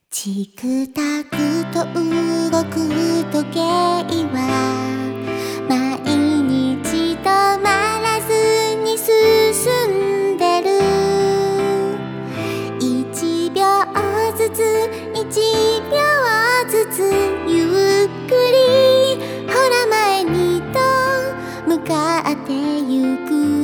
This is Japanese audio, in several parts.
チクタクと動く時計は毎日止まらずに進んでる。1秒ずつ1秒ずつゆっくりほら前にと向かってゆく。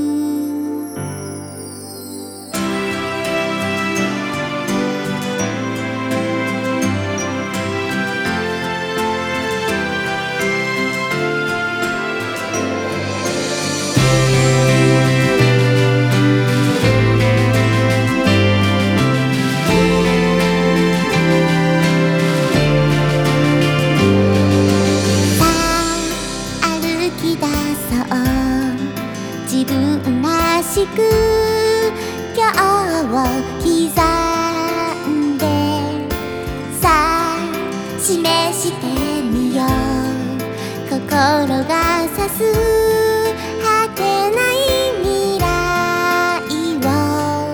自分らしく今日を刻んでさあ示してみよう。心が指す果てない未来を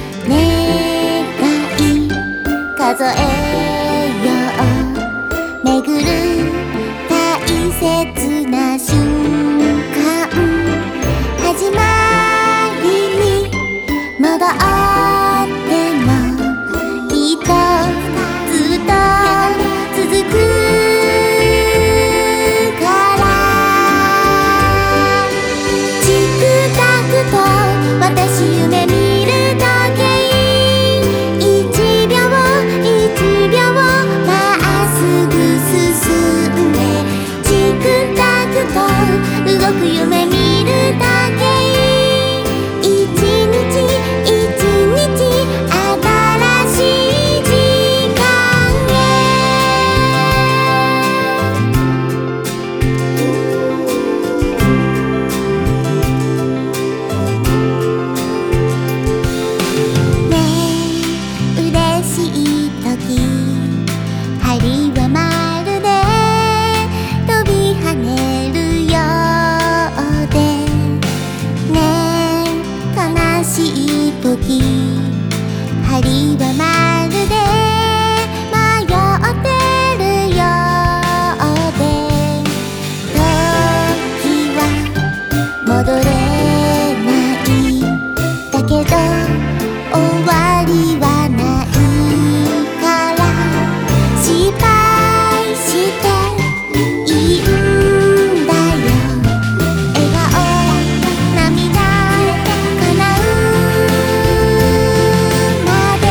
願い数えよう。巡る大切な瞬間始まりに戻ってもきっとずっと続くからチクタクと私夢見る時計1秒1秒まっすぐ進んでチクタクと動く夢見る時計針はまるで飛び跳ねるようでねえ悲しい時針はまるで迷ってるようで時は戻れないだけど終わりはない失敗していいんだよ。笑顔涙叶うまで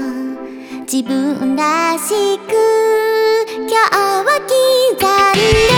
自分らしく今日を刻んで